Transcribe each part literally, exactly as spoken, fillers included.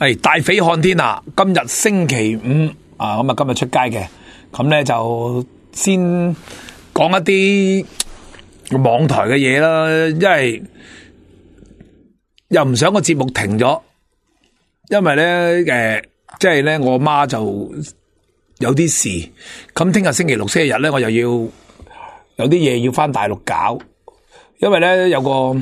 係大匪看天啊！今日星期五啊，咁啊今日出街嘅，咁咧就先講一啲網台嘅嘢啦，因為又唔想個節目停咗，因為咧誒，即係咧我媽就有啲事，咁聽日星期六、星期日咧，我又要有啲嘢要翻大陸搞，因為咧有個。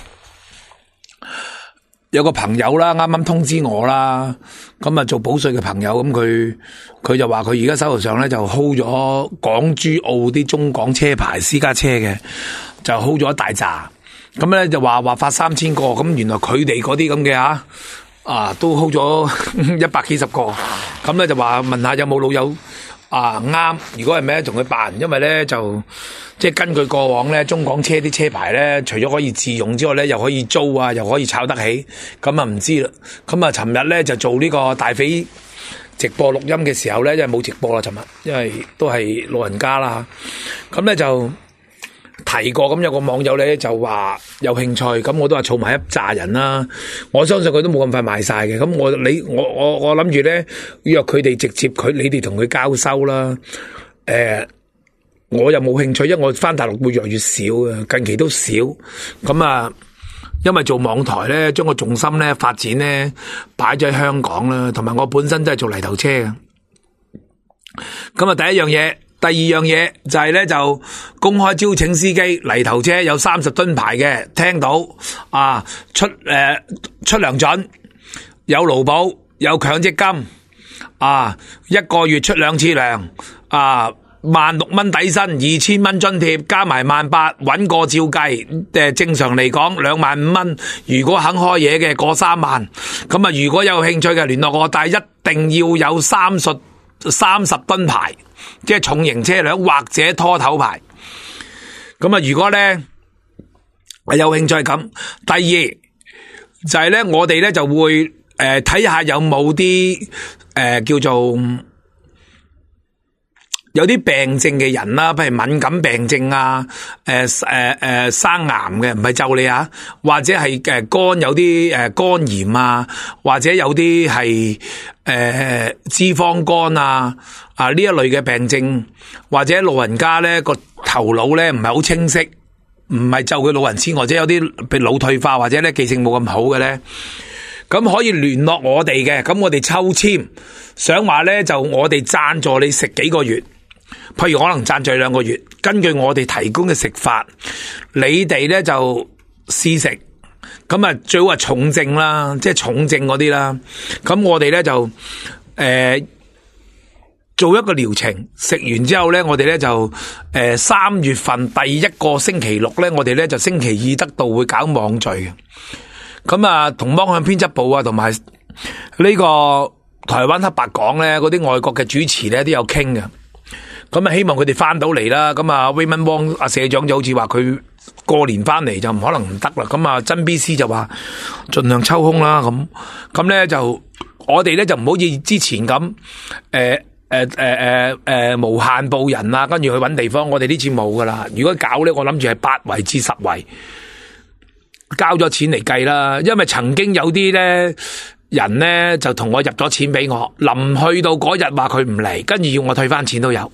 有個朋友啦，啱啱通知我啦，咁啊做保稅嘅朋友，咁佢佢就話佢而家手頭上咧就 hold 咗港珠澳啲中港車牌私家車嘅，就 hold 咗一大扎，咁咧就話話發三千個，咁原來佢哋嗰啲咁嘅吓，啊都 hold 咗一百幾十個，咁咧就話問下有冇老友啊啱，如果係咩同佢辦，因為咧就。即係根據過往咧，中港車啲車牌咧，除咗可以自用之外咧，又可以租啊，又可以炒得起，咁啊唔知啦。咁啊，尋日咧就做呢個大匪直播錄音嘅時候咧，因為冇直播啦，尋日因為都係老人家啦，咁咧就提過，咁有個網友咧就話有興趣，咁我都話儲埋一紮人啦。我相信佢都冇咁快賣晒嘅，咁我你我我我諗住咧約佢哋直接佢，你哋同佢交收啦，誒、呃。我又冇興趣，因為我翻大陸會越嚟越少啊，近期都少。咁啊，因為做網台咧，將個重心咧發展咧擺咗喺香港啦，同埋我本身都係做泥頭車嘅。咁啊，第一樣嘢，第二樣嘢就係咧就公開招請司機，泥頭車有三十噸牌嘅，聽到啊出誒、呃、出糧準，有勞保，有強積金，啊一個月出兩次糧，啊。萬六蚊底薪，二千蚊津貼，加埋萬八，穩過照計。誒，正常嚟講兩萬五蚊。如果肯開嘢嘅，過三萬。咁啊，如果有興趣嘅聯絡我，但係一定要有三十三十噸牌，即係重型車輛或者拖頭牌。咁啊，如果咧有興趣咁，第二就係咧，我哋咧就會誒睇下有冇啲誒叫做。有啲病症嘅人啦，譬如敏感病症啊，誒誒誒生癌嘅，唔係就你啊，或者係誒肝有啲誒肝炎啊，或者有啲係誒脂肪肝啊啊呢一類嘅病症，或者老人家咧個頭腦咧唔係好清晰，唔係就佢老人痴，或者有啲譬如腦退化或者咧記性冇咁好嘅咧，咁可以聯絡我哋嘅，咁我哋抽籤，想話咧就我哋贊助你食幾個月。譬如可能贊助兩個月，根據我哋提供嘅食法，你哋咧就試食，咁啊最好係重症啦，即係重症嗰啲啦。咁我哋咧就誒、呃、做一個療程，食完之後咧，我哋咧就誒三、呃、月份第一個星期六咧，我哋咧就星期二得到會搞網聚嘅。咁啊，同芒向編輯部啊，同埋呢個台灣黑白講咧，嗰啲外國嘅主持咧都有傾嘅。咁啊，希望佢哋翻到嚟啦。咁啊 Raymond Wong 阿社長就好似話佢過年翻嚟就唔可能唔得啦。咁啊，真 B C 就話盡量抽空啦。咁咁咧就我哋咧就唔好似之前咁誒誒誒誒誒無限報人啊，跟住去搵地方。我哋呢次冇噶啦。如果搞咧，我諗住係八圍至十圍，交咗錢嚟計啦。因為曾經有啲咧人咧就同我入咗錢俾我，臨去到嗰日話佢唔嚟，跟住要我退翻錢都有。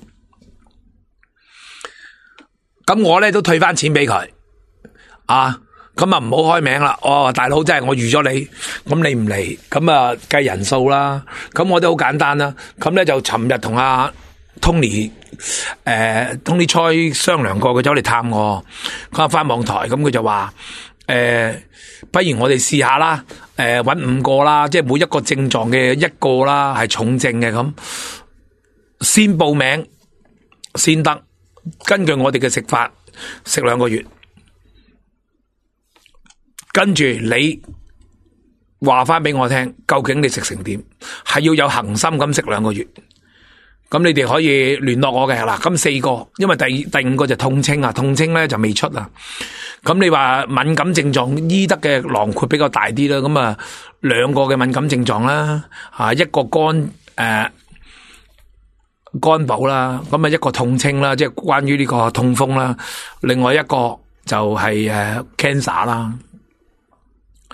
咁我咧都退翻錢俾佢，啊，咁啊唔好開名啦。哦，大佬真係我預咗你，咁你唔嚟，咁啊計人數啦。咁我都好簡單啦。咁咧就尋日同阿 Tony 誒 Tony Choi 商量過，佢走嚟探我，佢話翻網台，咁佢就話誒、呃，不如我哋試下啦，誒、呃，搵五個啦，即係每一個症狀嘅一個啦，係重症嘅，咁先報名先得。根據我哋嘅食法，食兩個月，跟住你話翻俾我聽，究竟你食成點？係要有恒心咁食兩個月。咁你哋可以聯絡我嘅嗱，咁四個，因為第第五個就痛清啊，痛清咧就未出啊。咁你話敏感症狀醫得嘅囊括比較大啲啦，咁啊兩個嘅敏感症狀啦，啊一個肝誒。呃肝寶啦，咁啊一個痛清啦，即係關於呢個痛風啦，另外一個就係誒 cancer 啦。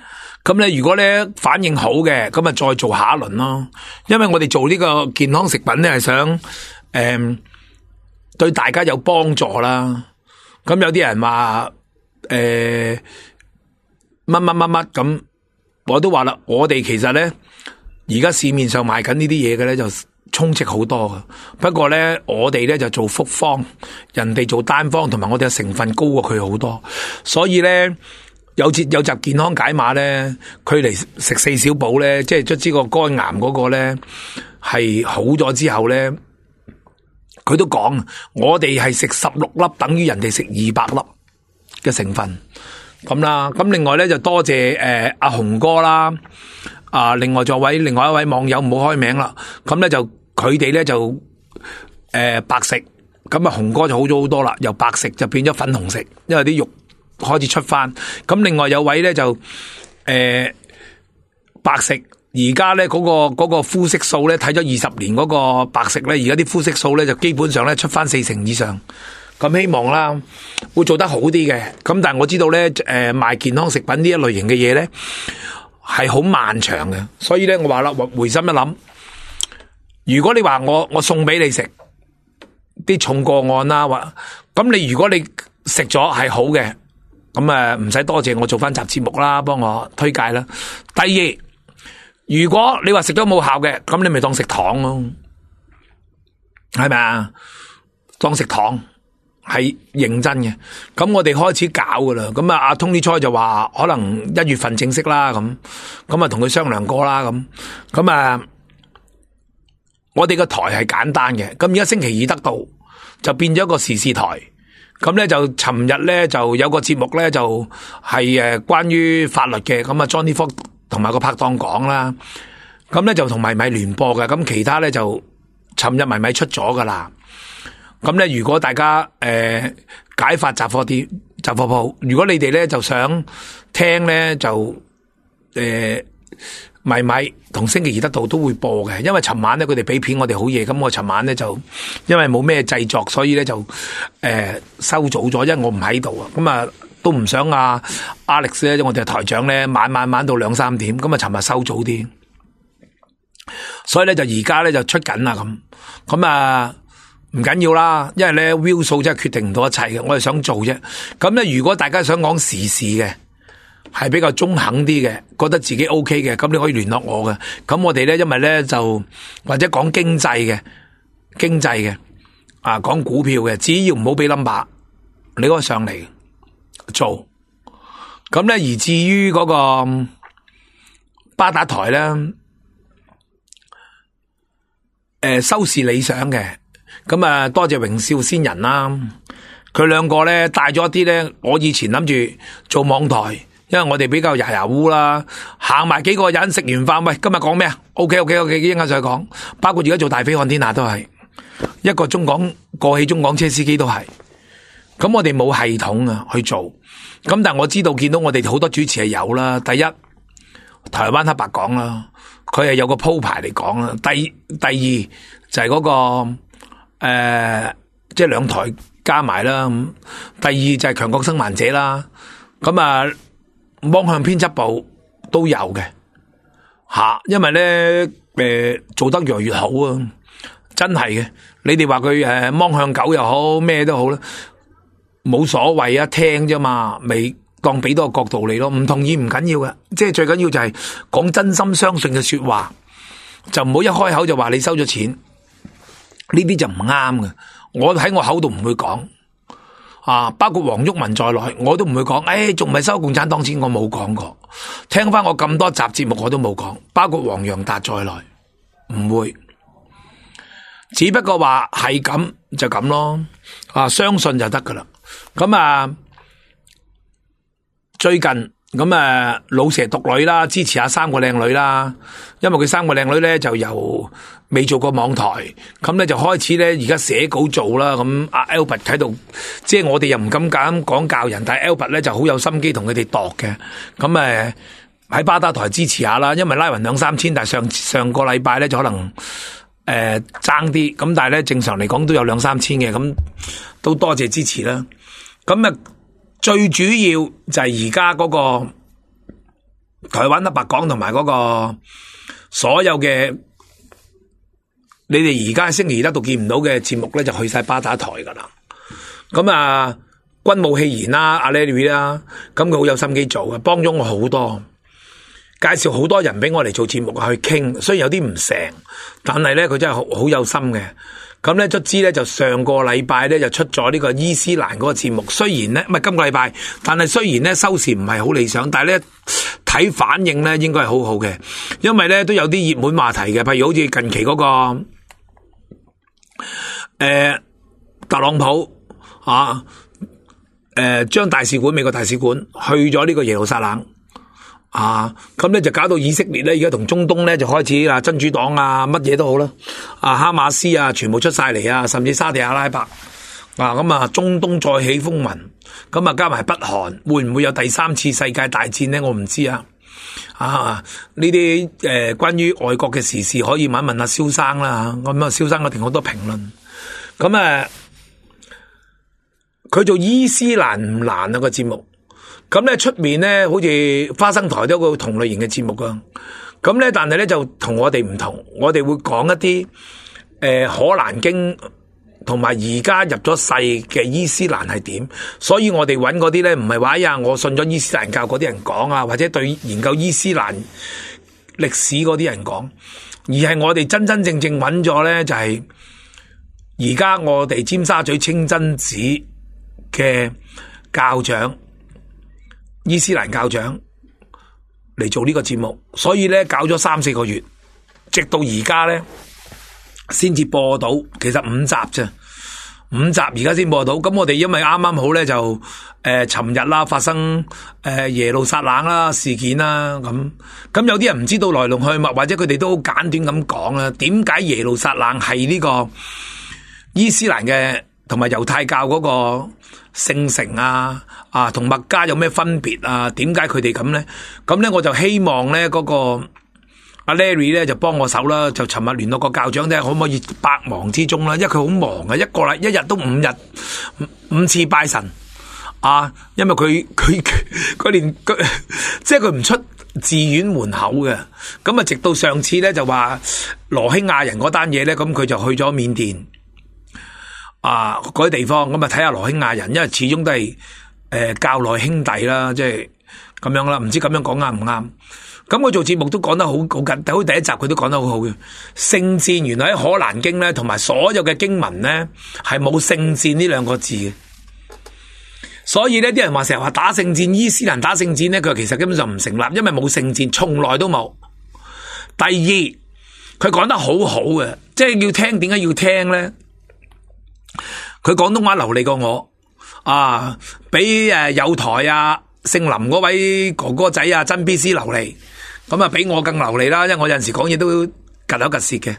咁咧，如果咧反應好嘅，咁啊再做下一輪咯。因為我哋做呢個健康食品咧，係想誒、呃、對大家有幫助啦。咁有啲人話誒乜乜乜乜咁，我都話啦，我哋其實咧而家市面上賣緊呢啲嘢嘅咧就充斥好多噶。不過咧，我哋咧就做複方，人哋做單方，同埋我哋嘅成分高過佢好多，所以咧。有節有集健康解碼咧，佢嚟食四小寶咧，即係卒之個肝癌嗰個咧係好咗之後咧，佢都講我哋係食十六粒等於人哋食二百粒嘅成分咁啦。咁另外咧就多謝誒阿雄哥啦，啊另外仲有位另外一位網友唔好開名啦。咁咧就佢哋咧就誒、呃、白食，咁啊雄哥就好咗好多啦，由白食就變咗粉紅食，因為啲肉。開始出翻，咁另外有位咧就誒、呃、白食，而家咧嗰個嗰個膚色素咧睇咗二十年嗰個白食咧，而家啲膚色素咧就基本上咧出翻四成以上，咁希望啦會做得好啲嘅。咁但係我知道咧誒賣健康食品呢一類型嘅嘢咧係好漫長嘅，所以咧我話啦回心一諗，如果你話我我送俾你食啲重個案啦，或咁你如果你食咗係好嘅。咁誒唔使多謝我做翻集節目啦，幫我推介啦。第二，如果你話食咗冇效嘅，咁你咪當食糖咯，係咪啊？當食糖係認真嘅。咁我哋開始搞噶啦。咁啊，阿 Tony Choi 就話可能一月份正式啦，咁咁啊同佢商量過啦，咁咁啊，我哋個台係簡單嘅。咁而家星期二得到就變咗一個時事台。咁咧就尋日咧就有個節目咧就係誒關於法律嘅，咁啊 Johnny Fox 同埋個拍檔講啦，咁咧就同迷米聯播嘅，咁其他咧就尋日迷米出咗噶啦，咁咧如果大家誒、呃、解法雜貨店雜貨鋪，如果你哋咧就想聽咧就誒。呃迷米同星期二得到都會播嘅，因為尋晚咧佢哋俾片我哋好夜，咁我尋晚咧就因為冇咩製作，所以咧就誒、呃、收早咗，因為我唔喺度啊，咁啊都唔想啊 Alex 咧，我哋台長咧晚晚晚到兩三點，咁啊尋日收早啲，所以咧就而家咧就出緊啦咁，咁啊唔緊要啦，因為咧 view 數真係決定唔到一切嘅，我係想做啫，咁咧如果大家想講時事嘅。係比較中肯啲嘅，覺得自己 OK 嘅，咁你可以聯絡我嘅。咁我哋咧，因為咧就或者講經濟嘅，經濟嘅啊，講股票嘅，只要唔好俾 number，你可以上嚟做。咁咧，而至於嗰個巴打台咧，誒、呃、收視理想嘅，咁啊多謝榮少先人啦。佢兩個咧帶咗一啲咧，我以前諗住做網台。因為我哋比較牙牙烏啦，行埋幾個人食完飯，喂，今日講咩啊 ？OK OK OK，一陣間再講。包括而家做大飛看天下都係一個中港過氣中港車司機都係。咁我哋冇系統啊去做。咁但係我知道見到我哋好多主持係有啦。第一，台灣黑白講啦，佢係有個鋪排嚟講啦。第第二就係嗰個誒，即係兩台加埋啦。咁第二就係強國生還者啦。咁啊。方向編輯部都有嘅吓，因為咧誒、呃、做得越嚟越好啊，真係嘅。你哋話佢誒方向狗又好咩都好啦，冇所謂啊，聽啫嘛，咪當俾多個角度你咯。唔同意唔緊要嘅，即係最緊要就係講真心相信嘅說話，就唔好一開口就話你收咗錢，呢啲就唔啱嘅。我喺我口度唔會講。啊，包括黃毓民在內，我都唔會講。誒、哎，仲唔係收共產黨錢？我冇講過。聽翻我咁多集節目，我都冇講。包括黃洋達在內，唔會。只不過話係咁就咁咯。啊，相信就得噶啦。咁啊，最近咁啊，老蛇獨女啦，支持下三個靚女啦。因為佢三個靚女咧就由未做過網台，咁咧就開始咧而家寫稿做啦。咁阿 Albert 喺度，即係我哋又唔敢咁講教人，但係 Albert 咧就好有心機同佢哋度嘅。咁誒喺巴打台支持下啦，因為拉勻兩三千，但係上上個禮拜咧就可能誒爭啲，咁、呃、但係咧正常嚟講都有兩三千嘅，咁都多謝支持啦。咁啊最主要就係而家嗰個台灣黑白講同埋嗰個所有嘅，你哋而家星期二得到見唔到嘅節目咧，就去晒巴打台噶啦。咁啊，軍武戲言啦，阿 Larry 啦，咁佢好有心機做嘅，幫咗我好多，介紹好多人俾我嚟做節目去傾。雖然有啲唔成，但係咧佢真係好好有心嘅。咁咧卒之咧就上個禮拜咧就出咗呢個伊斯蘭嗰個節目。雖然咧唔係今個禮拜，但係雖然咧收視唔係好理想，但係咧睇反應咧應該係好好嘅，因為咧都有啲熱門話題嘅，譬如好似近期嗰、那個誒、呃、特朗普啊，誒、呃、將大使館美國大使館去咗呢個耶路撒冷。啊，咁咧就搞到以色列咧，而家同中東咧就開始啊，真主黨啊，乜嘢都好啦，啊哈馬斯啊，全部出晒嚟啊，甚至沙地阿拉伯啊，咁啊中東再起風雲，咁啊加埋北韓，會唔會有第三次世界大戰咧？我唔知啊，啊呢啲誒關於外國嘅時事可以問一問阿蕭生啦，咁啊蕭生一定好多評論，咁啊佢做伊斯蘭唔難啊個節目。咁咧出面咧，好似花生台都有個同類型嘅節目噶。咁咧，但係咧就同我哋唔同，我哋會講一啲誒、呃、可蘭經同埋而家入咗世嘅伊斯蘭係點。所以我哋揾嗰啲咧，唔係話呀，我信咗伊斯蘭教嗰啲人講啊，或者對研究伊斯蘭歷史嗰啲人講，而係我哋真真正正揾咗咧，就係而家我哋尖沙咀清真寺嘅教長。伊斯蘭教長嚟做呢個節目，所以咧搞咗三四個月，直到而家咧先至播到，其實五集啫，五集而家先播到。咁我哋因為啱啱好咧就誒尋日啦發生誒、呃、耶路撒冷啦事件啦，咁咁有啲人唔知道來龍去脈，或者佢哋都好簡短咁講啦，點解耶路撒冷係呢個伊斯蘭嘅同埋猶太教嗰個聖城啊，啊同麥加有咩分別啊？點解佢哋咁咧？咁咧我就希望咧嗰、那個阿 Larry 咧就幫我手啦，就尋日聯絡個教長睇下可唔可以百忙之中啦，因為佢好忙啊，一個禮一日都五日五,五次拜神啊，因為佢佢佢連佢即係佢唔出寺院門口嘅，咁啊直到上次咧就話羅興亞人嗰單嘢咧，咁佢就去咗緬甸。啊！嗰啲地方咁啊，睇下羅興亞人，因為始終都係誒、呃、教內兄弟啦，即係咁樣啦。唔知咁樣講啱唔啱？咁佢做節目都講得好好緊，好第一集佢都講得好好嘅。聖戰原來喺可蘭經咧，同埋所有嘅經文咧係冇聖戰呢兩個字嘅。所以呢啲人話成日話打聖戰，伊斯蘭打聖戰咧，佢其實根本就唔成立，因為冇聖戰，從來都冇。第二，佢講得好好嘅，即係要聽，點解要聽咧？佢廣東話流利過我啊，比誒友台啊姓林嗰位哥哥仔啊真 B C 流利，咁啊比我更流利啦，因為我有陣時講嘢都夾口夾舌嘅。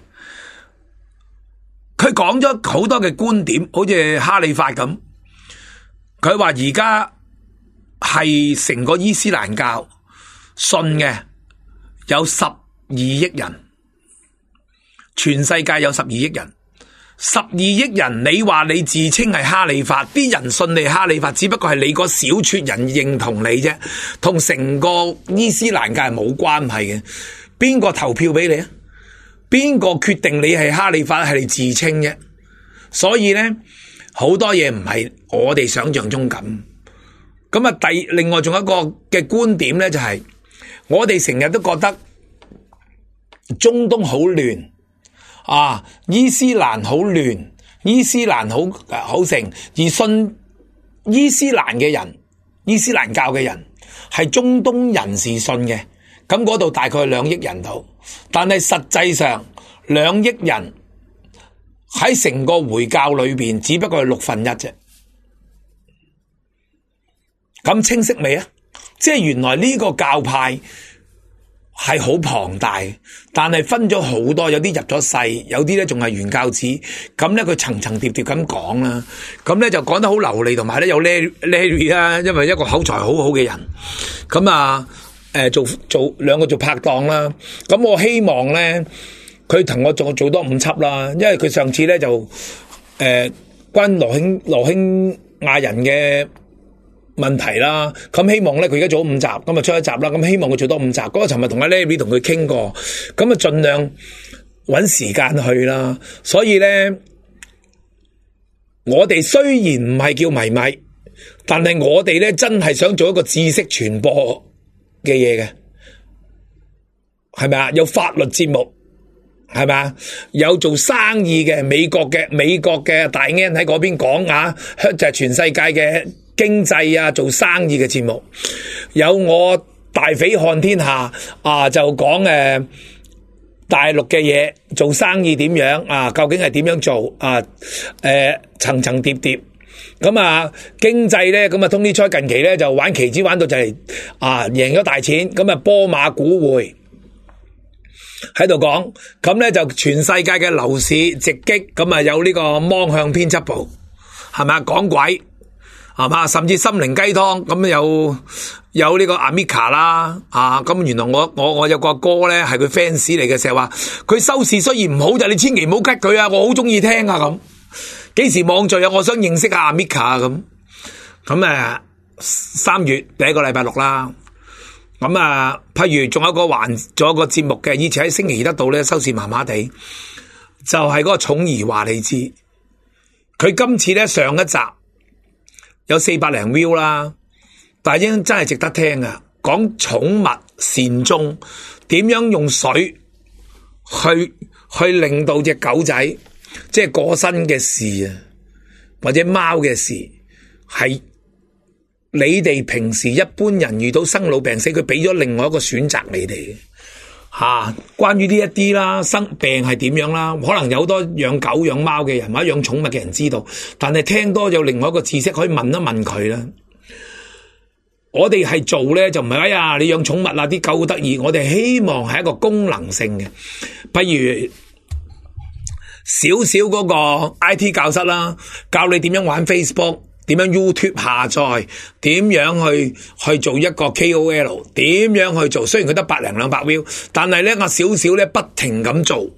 佢講咗好多嘅觀點，好似哈利法咁，佢話而家係成個伊斯蘭教信嘅有十二億人，全世界有十二億人。十二億人，你話你自稱係哈里發，啲人信你哈里發，只不過係你個小撮人認同你啫，同成個伊斯蘭教係冇關係嘅。邊個投票俾你啊？邊個決定你係哈里發係你自稱啫？所以咧，好多嘢唔係我哋想象中咁。咁啊，第另外仲有一個嘅觀點咧，就係我哋成日都覺得中東好亂。啊！伊斯蘭好亂，伊斯蘭好好盛，而信伊斯蘭嘅人，伊斯蘭教嘅人係中東人士信嘅，咁嗰度大概兩億人度，但係實際上兩億人喺成個回教裏邊，只不過係六分一啫。咁清晰未啊？即係原來呢個教派係好龐大，但係分咗好多，有啲入咗世，有啲咧仲係原教旨，咁咧佢層層疊疊咁講啦，咁咧就講得好流利，同埋咧有 Larry 啦，因為一個口才好好嘅人，咁啊，誒、呃、做做兩個做拍檔啦，咁我希望咧佢同我做做多五輯啦，因為佢上次咧就誒關羅興羅興亞人嘅問題啦。咁希望咧佢而家做咗五集，咁啊出一集啦。咁希望佢做多五集。嗰個尋日同阿 Larry 同佢傾過，咁啊盡量搵時間去啦。所以咧，我哋雖然唔係叫迷米，但係我哋咧真係想做一個知識傳播嘅嘢嘅，係咪啊？有法律節目，係咪啊？有做生意嘅美國嘅美國嘅大 N 喺嗰邊講啊，就係全世界嘅經濟啊，做生意嘅節目。有我大匪看天下啊，就講誒大陸嘅嘢，做生意點樣啊？究竟係點樣做啊？誒層層疊疊。咁啊，經濟咧，咁啊，Tony Choi近期咧就玩期指玩到就係啊贏咗大錢，咁啊波馬股匯喺度講，咁咧就全世界嘅樓市直擊，咁啊有呢個芒向編輯部，係咪啊講鬼，係嘛，甚至心靈雞湯，咁有有呢個 Amica 啦，啊，咁原來我我我有個哥咧係佢 fans 嚟嘅，成日話佢收視雖然唔好，就你千祈唔好 cut 佢啊，我好中意聽啊咁。幾時網聚啊？我想認識下 Mika 咁，咁誒三月第一個禮拜六啦。咁啊，譬如仲有一個環，仲有一個節目嘅，以前喺星期二得到咧收視麻麻地，就係、是、嗰個寵兒話你知。佢今次咧上一集有四百零 view 啦，但係已經真係值得聽啊！講寵物善終，點樣用水去去令到隻狗仔。即係過身嘅事啊，或者貓嘅事，係你哋平時一般人遇到生老病死，佢俾咗另外一個選擇你哋吓、啊。關於呢一啲啦，生病係點樣啦，可能有好多養狗養貓嘅人或者養寵物嘅人知道，但係聽多有另外一個知識可以問一問佢啦。我哋係做咧就唔係哎呀，你養寵物啊啲狗好得意，我哋希望係一個功能性嘅，不如。少少嗰個 I T 教室啦，教你點樣玩 Facebook， 點樣 YouTube 下載，點樣去去做一個 K O L， 點樣去做。雖然佢得百零兩百 view， 但係咧我少少咧不停咁做。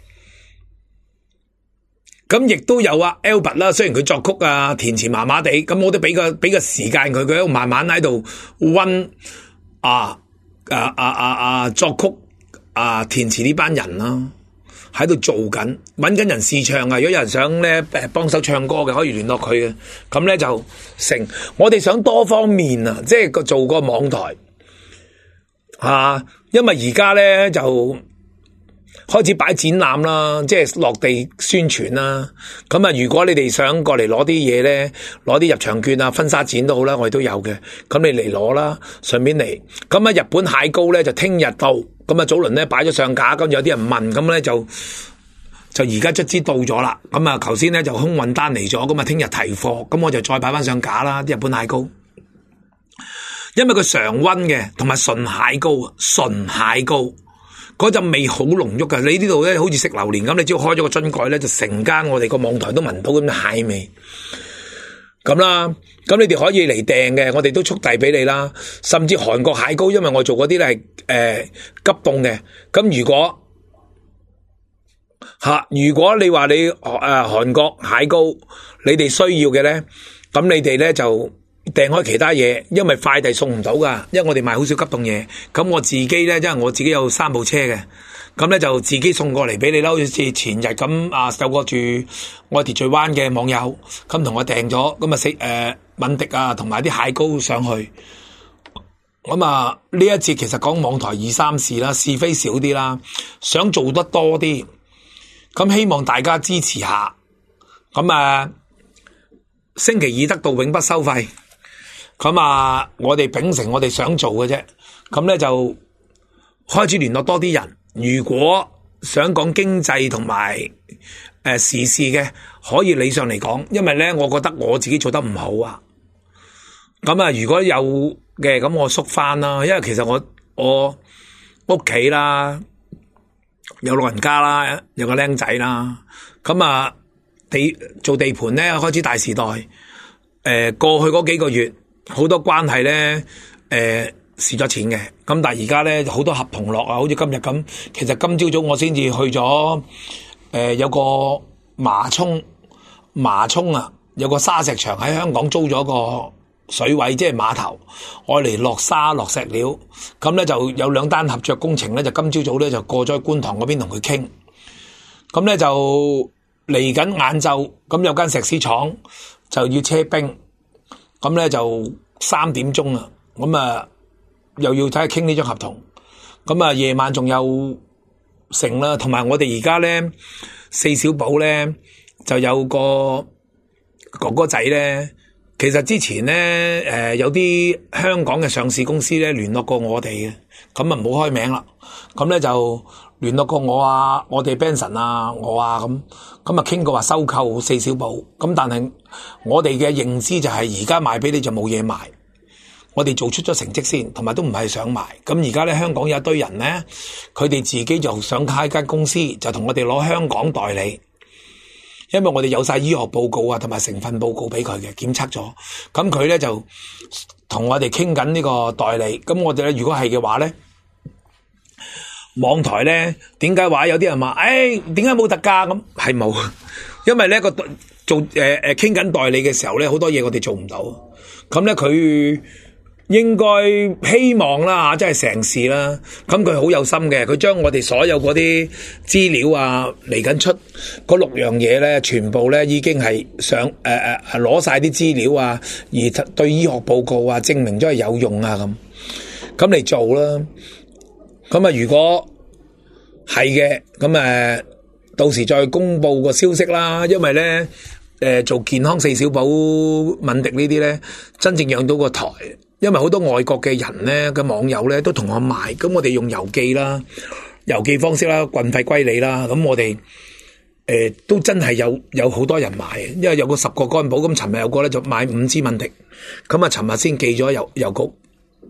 咁亦都有啊 Albert 啦，雖然佢作曲啊填詞麻麻地，咁我都俾個俾個時間佢，佢喺度慢慢喺度溫啊啊啊啊啊作曲啊填詞呢班人啦。喺度做緊，搵緊人試唱啊！如果有人想咧誒幫手唱歌嘅，可以聯絡佢嘅。咁咧就成，我哋想多方面啊，即係個做個網台啊，因為而家咧就開始擺展覽啦，即係落地宣傳啦。咁啊，如果你哋想過嚟攞啲嘢咧，攞啲入場券啊、婚紗展都好啦，我哋都有嘅。咁你嚟攞啦，順便嚟。咁啊，日本蟹膏咧就聽日到。咁啊，早輪咧擺咗上架，跟住有啲人問，咁咧就就而家卒之到咗啦。咁啊，頭先咧就空運單嚟咗，咁啊聽日提貨，咁我就再擺翻上架啦。啲日本蟹膏，因為佢常溫嘅，同埋純蟹膏啊，純蟹膏嗰陣味好濃郁噶。你呢度咧好似食榴蓮咁，你只要開咗個樽蓋咧，就成間我哋個網台都聞到咁嘅蟹味。咁啦，咁你哋可以嚟訂嘅，我哋都速遞俾你啦。甚至韓國蟹膏，因為我做嗰啲咧係誒急凍嘅。咁如果吓、啊，如果你話你誒韓國蟹膏，你哋需要嘅咧，咁你哋咧就訂開其他嘢，因為快遞送唔到噶，因為我哋賣好少急凍嘢。咁我自己咧，因為我自己有三部車嘅。咁咧就自己送過嚟俾你啦，好似前日咁啊，有個住我哋秩序灣嘅網友咁同我訂咗，咁啊食誒敏迪啊，同埋啲蟹膏上去。咁啊呢一節其實講網台二三事啦，是非少啲啦，想做得多啲，咁希望大家支持下。咁啊星期二得到永不收費，咁啊我哋秉承我哋想做嘅啫，咁咧就開始聯絡多啲人。如果想講經濟同埋誒時事嘅，可以理上嚟講，因為咧，我覺得我自己做得唔好啊。咁啊，如果有嘅，咁我縮翻啦。因為其實我我屋企啦，有老人家啦，有個僆仔啦。咁啊，地做地盤咧開始大時代。誒、呃，過去嗰幾個月好多關係咧，誒、呃。蝕咗錢嘅，咁但係而家咧好多合同落啊，好似今日咁。其實今朝早我先至去咗，誒、呃、有個麻涌麻涌啊，有個沙石場喺香港租咗個水位即係碼頭，愛嚟落沙落石料，咁咧就有兩單合作工程咧，就今朝早咧就過咗去觀塘嗰邊同佢傾，咁咧就嚟緊晏晝，咁有間石屎廠就要車冰，咁咧就三點鐘啦，咁啊又要睇下傾呢張合同，咁啊夜晚仲有成啦，同埋我哋而家咧四小寶咧就有個哥哥仔咧。其實之前咧，誒、呃、有啲香港嘅上市公司咧聯絡過我哋嘅，咁啊唔好開名啦。咁咧就聯絡過我啊，我哋 Benson 啊，我啊咁，咁啊傾過話收購四小寶。咁但係我哋嘅認知就係而家賣俾你就冇嘢賣，我哋做出咗成績先，同埋都唔係想賣。咁而家咧香港有一堆人咧，佢哋自己就想開間公司，就同我哋攞香港代理。因為我哋有晒醫學報告啊，同埋成分報告俾佢嘅檢測咗，咁佢咧就同我哋傾緊呢個代理。咁我哋咧如果係嘅話咧，網台咧點解話有啲人話，誒點解冇特價咁？係冇，因為咧個做誒誒傾緊代理嘅時候咧，好多嘢我哋做唔到。咁咧佢應該希望啦吓，即係成事啦。咁佢好有心嘅，佢將我哋所有嗰啲資料啊，嚟緊出嗰六樣嘢咧，全部咧已經係上誒誒誒攞晒啲資料啊，而對醫學報告啊證明咗係有用啊咁，咁嚟做啦。咁啊，如果係嘅，咁誒到時再公布個消息啦。因為咧誒、呃、做健康四小寶、敏迪呢啲咧，真正養到個台。因為好多外國嘅人咧嘅網友咧都同我買，咁我哋用郵寄啦、郵寄方式啦、運費歸你啦，咁我哋誒、呃、都真係有有好多人買，因為有個十個干寶，咁尋日有個咧就買五支敏迪，咁啊尋日先寄咗郵郵局。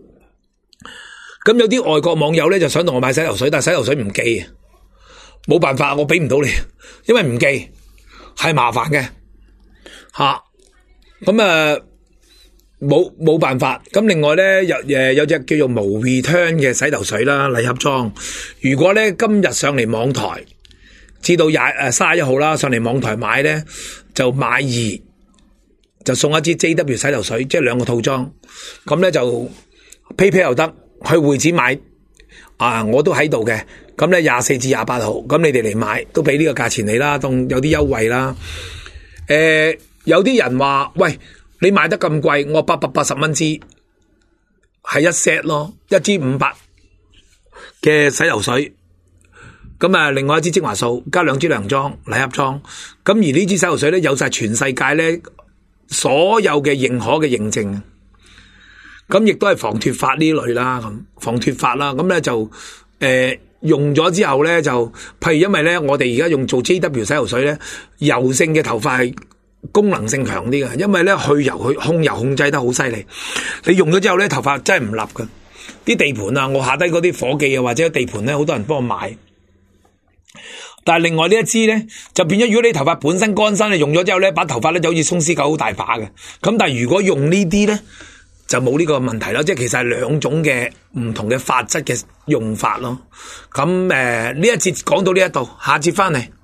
咁有啲外國網友咧就想同我買洗頭水，但係洗頭水唔寄，冇辦法，我俾唔到你，因為唔寄係麻煩嘅吓，咁啊。冇冇辦法，咁另外咧有誒有隻叫做無 return 嘅洗頭水啦，禮盒裝。如果咧今日上嚟網台，至到廿誒三十一號啦，上嚟網台買咧就買二就送一支 J W 洗頭水，即係兩個套裝。咁咧就 PayPay 又得，去會展買啊，我都喺度嘅。咁咧廿四至廿八號，咁你哋嚟買都俾呢個價錢你啦，當有啲優惠啦。誒、呃，有啲人話喂。你賣得咁貴，我八百八十蚊支係一 set 咯，一支五百嘅洗頭水，咁啊，另外一支精華素加兩支涼裝禮盒裝，咁而呢支洗頭水咧有晒全世界咧所有嘅認可嘅認證，咁亦都係防脫髮呢類啦，咁防脫髮啦，咁咧就誒、呃、用咗之後咧就，譬如因為咧我哋而家用做 J W 洗頭水咧，油性嘅頭髮係。功能性強啲嘅，因為咧去油去控油控制得好犀利。你用咗之後咧，頭髮真係唔立嘅。啲地盤啊，我下低嗰啲伙計啊，或者地盤咧，好多人幫我買。但係另外呢一支咧，就變咗如果你頭髮本身乾身，你用咗之後咧，把頭髮咧就好似鬆獅狗好大把嘅。咁但係如果用呢啲咧，就冇呢個問題咯。即係其實係兩種嘅唔同嘅髮質嘅用法咯。咁誒呢一節講到呢一度，下節翻嚟。